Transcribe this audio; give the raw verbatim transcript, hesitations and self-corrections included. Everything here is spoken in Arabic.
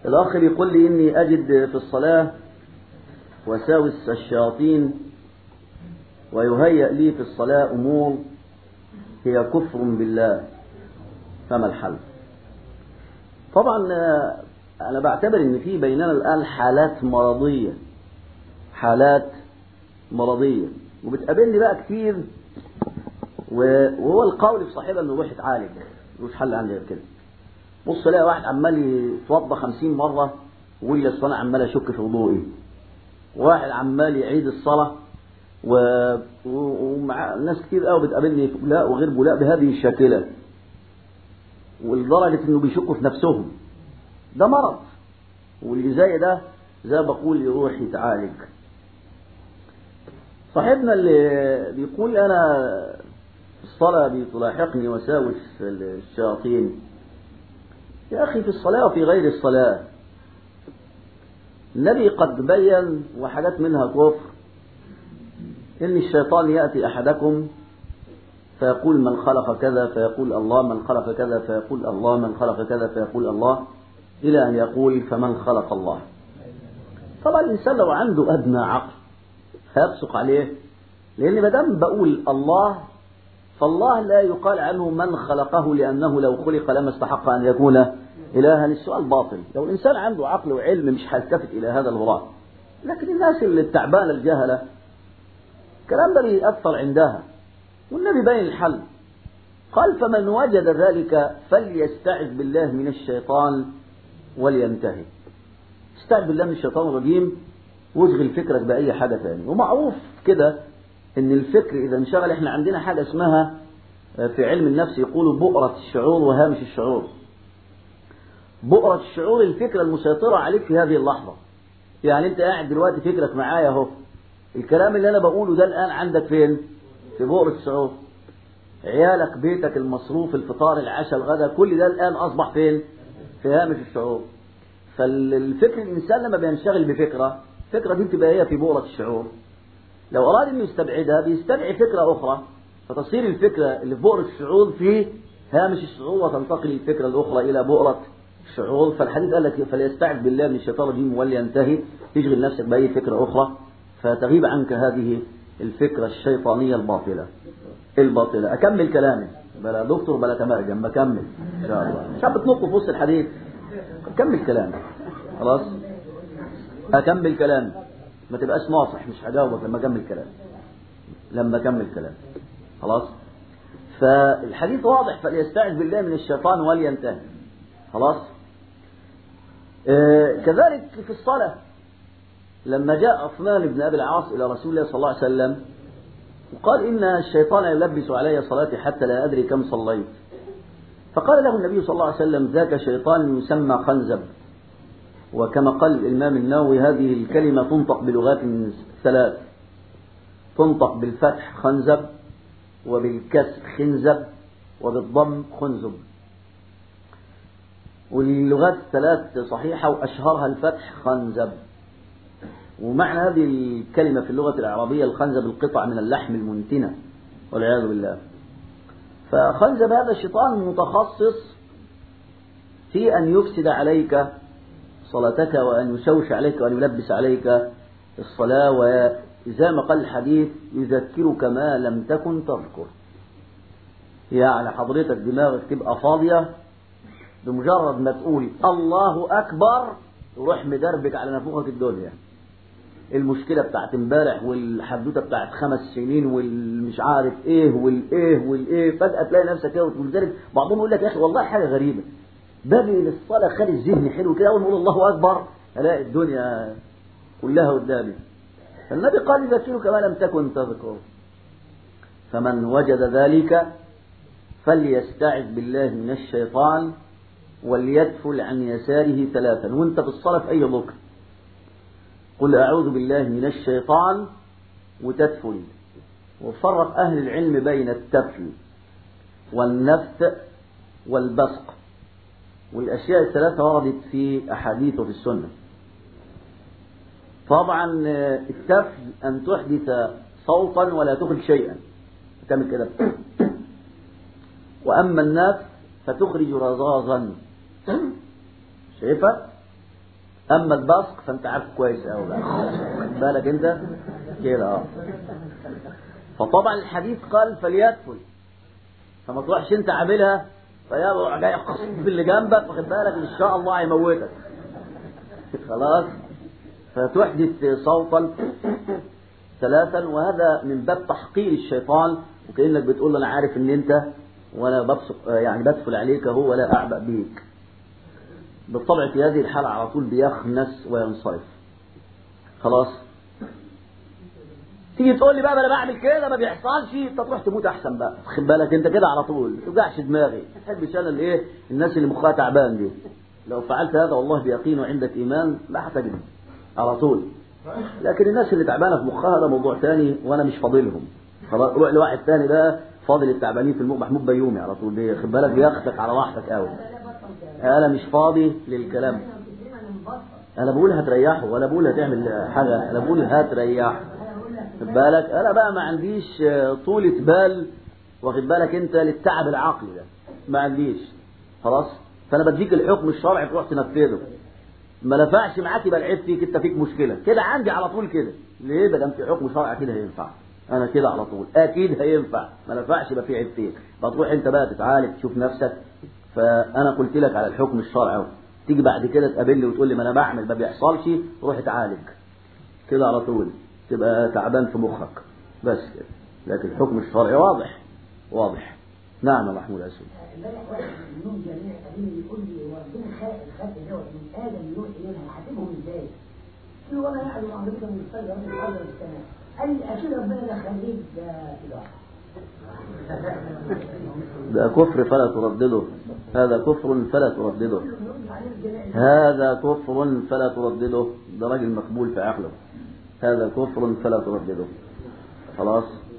الأخ بيقول لي إني أجد في الصلاة وساوس الشياطين، ويهيأ لي في الصلاة أمور هي كفر بالله، فما الحل؟ طبعا أنا بعتبر إن في بيننا الآن حالات مرضية، حالات مرضية وبتقابلني بقى كتير، وهو القول في صاحبها إنه يروح يتعالج، ملوش حل عندي غير كده. بص الاقي واحد عمال يتوضى خمسين مرة ويقول لي اصل انا عمال اشك في وضوئي، واحد عمال يعيد الصلاة و... ومع ناس كتير قوي بتقابلني بلاء وغير بلاء بهذه الشاكلة، ولدرجة انه بيشكوا في نفسهم. ده مرض، واللي زي ده زي بقول يروح يتعالج. صاحبنا اللي بيقول انا الصلاة بتلاحقني وساوس الشياطين، يا أخي في الصلاة وفي غير الصلاة النبي قد بين وحاجات منها كفر، إن الشيطان يأتي أحدكم فيقول من خلق كذا فيقول الله، من خلق كذا فيقول الله، من خلق كذا فيقول الله، إلى أن يقول فمن خلق الله. طبعا الإنسان لو عنده أدنى عقل هيبصق عليه، لأن ما دام بقول الله فالله لا يقال عنه من خلقه، لأنه لو خلق لما استحق أن يكون إلها. السؤال باطل. لو الإنسان عنده عقل وعلم مش هيلتفت إلى هذا الهراء، لكن الناس اللي التعبانة الجهلة الكلام ده بيأثر عندها، والنبي بين الحل قال فمن وجد ذلك فليستعذ بالله من الشيطان ولينتهي. استعذ بالله من الشيطان الرجيم واشغل فكرك بأي حاجة ثانية. ومعروف كده ان الفكر اذا انشغل، احنا عندنا حاجة اسمها في علم النفس يقولوا بؤرة الشعور وهامش الشعور. بؤرة الشعور الفكرة المسيطرة عليك في هذه اللحظة. يعني انت قاعد دلوقتي فكرك معايا اهو، الكلام اللي انا بقوله ده الان عندك فين؟ في بؤرة الشعور. عيالك، بيتك، المصروف، الفطار، العشاء، الغداء، كل ده الان اصبح فين؟ في هامش الشعور. فالفكر الانسان لما بينشغل بفكرة، الفكرة دي بتبقى هي في بؤرة الشعور. لو أراد أن يستبعدها بيستبعد فكرة أخرى، فتصير الفكرة اللي في بؤرة الشعور في هامش الشعور، وتنتقل الفكرة الأخرى إلى بؤرة الشعور. فالحديث قال لك فليستعذ بالله من الشيطان الرجيم ولينتهي، تشغل نفسك بأي فكرة أخرى فتغيب عنك هذه الفكرة الشيطانية الباطلة الباطلة. أكمل كلامي، بلا دكتور بلا تمرجم، بكمل إن شاء الله. مش بتنط في وسط الحديث، أكمل كلامي خلاص، أكمل كلامي، ما تبقاش ناصح، مش هجاوبك لما اكمل كلام لما اكمل كلام خلاص. فالحديث واضح، فليستعذ بالله من الشيطان ولينتهي خلاص. آه كذلك في الصلاة لما جاء عثمان بن ابي العاص الى رسول الله صلى الله عليه وسلم وقال ان الشيطان يلبس علي صلاتي حتى لا ادري كم صليت، فقال له النبي صلى الله عليه وسلم ذاك شيطان يسمى خنزب. وكما قال الإمام النووي هذه الكلمة تنطق بلغات ثلاث، تنطق بالفتح خنزب، وبالكسر خنزب، وبالضم خنزب. واللغات الثلاث صحيحة، وأشهرها الفتح خنزب. ومعنى هذه الكلمة في اللغة العربية الخنزب القطع من اللحم المنتنة والعياذ بالله. فخنزب هذا الشيطان متخصص في أن يفسد عليك صلاتك، وأن يشوش عليك، وأن يلبس عليك الصلاة، وإذا ما قال الحديث يذكرك ما لم تكن تذكر. يعني حضرتك دماغك تبقى فاضية، بمجرد ما تقول الله أكبر يروح مدربك على نفوخك الدنيا. المشكلة بتاعت امبارح والحدوتة بتاعت خمس سنين والمش عارف ايه والايه والايه، فجأة تلاقي نفسك كده. ولذلك بعضهم يقول لك يا اخي والله حاجة غريبة، باجي للصلاة خالي الذهن حلو كده، أول ما أقول الله أكبر ألاقي الدنيا كلها قدامي. فالنبي قال يذكرك ما لم تكن تذكر. فمن وجد ذلك فليستعذ بالله من الشيطان وليدفل عن يساره ثلاثا. وانت في الصلاة في أي ذكر قل أعوذ بالله من الشيطان وتدفل. وفرق أهل العلم بين التفل والنفث والبصق، والأشياء الثلاثة وردت في أحاديث وفي السنة. طبعا التفل أن تحدث صوتا ولا تخرج شيئا، تعمل كده. وأما النفث فتخرج رذاذا، شايفة؟ اما البصق فانت عارف كويس قوي بقى، خد بالك انت كده. اه فطبعا الحديث قال فليدخل، فما تروحش انت عاملها فيا جاي قصد في اللي جنبك، واخد بالك ان شاء الله هيموتك خلاص. فتحدث صوتا ثلاثا، وهذا من باب تحقير الشيطان، وكأنك بتقول له انا عارف ان انت وانا ببصق يعني بدخل عليك هو ولا اعبأ بيك. بالطبع في هذه الحالة على طول بيخنس وينصرف خلاص. تيجي تقول لي بقى انا بعمل كده ما بيحصلش، انت تروح تموت احسن بقى، خد بالك انت كده على طول، ما توجعش دماغي، ما تحبش انا الايه الناس اللي مخها تعبان دي. لو فعلت هذا والله بيقين وعندك ايمان لا هتجد على طول. لكن الناس اللي تعبانه في مخها ده موضوع ثاني، وانا مش فاضلهم خلاص. روح لواحد ثاني بقى فاضل التعبانين في المخ، محمود بيومي على طول، خد بالك بياخدك على راحتك قوي. انا مش فاضي للكلام، انا بقول هتريحه ولا بقول هتعمل حاجه، انا بقول هتريحه خد بالك. انا بقى ما عنديش طولة بال واخد بالك انت للتعب العقلي ده، ما عنديش خلاص. فانا بديك الحكم الشرعي تروح تنفذه، ما نفعش معاك يبقى العيب فيك انت، فيك مشكله كده عندي على طول كده. ليه؟ ده كان في حكم شرعي كده هينفع، انا كده على طول اكيد هينفع، ما نفعش يبقى في عيب فيك، بتروح انت بقى تتعالج تشوف نفسك. فانا قلت لك على الحكم الشرعي، تيجي بعد كده تقابلني وتقول لي ما انا بعمل ما بيحصلش، روح اتعالج كده على طول، تبقى تعبان في مخك بس كده. لكن الحكم الشرعي واضح واضح. نعم يا محمود اسود. امبارح واحد منهم جميع قبيل يقول لي هو ربنا خلق الخلق دوت من ادم لنوح الينا هحاسبهم ازاي؟ قلت له وانا يعلم عمرك من الصيد من الارض والسماء. قال لي اكيد ربنا ده خليك ده اله. ده كفر فلا تردده، هذا كفر فلا تردده، هذا كفر فلا تردده، ده راجل مقبول في عقله، هذا كفر فلا تردده خلاص.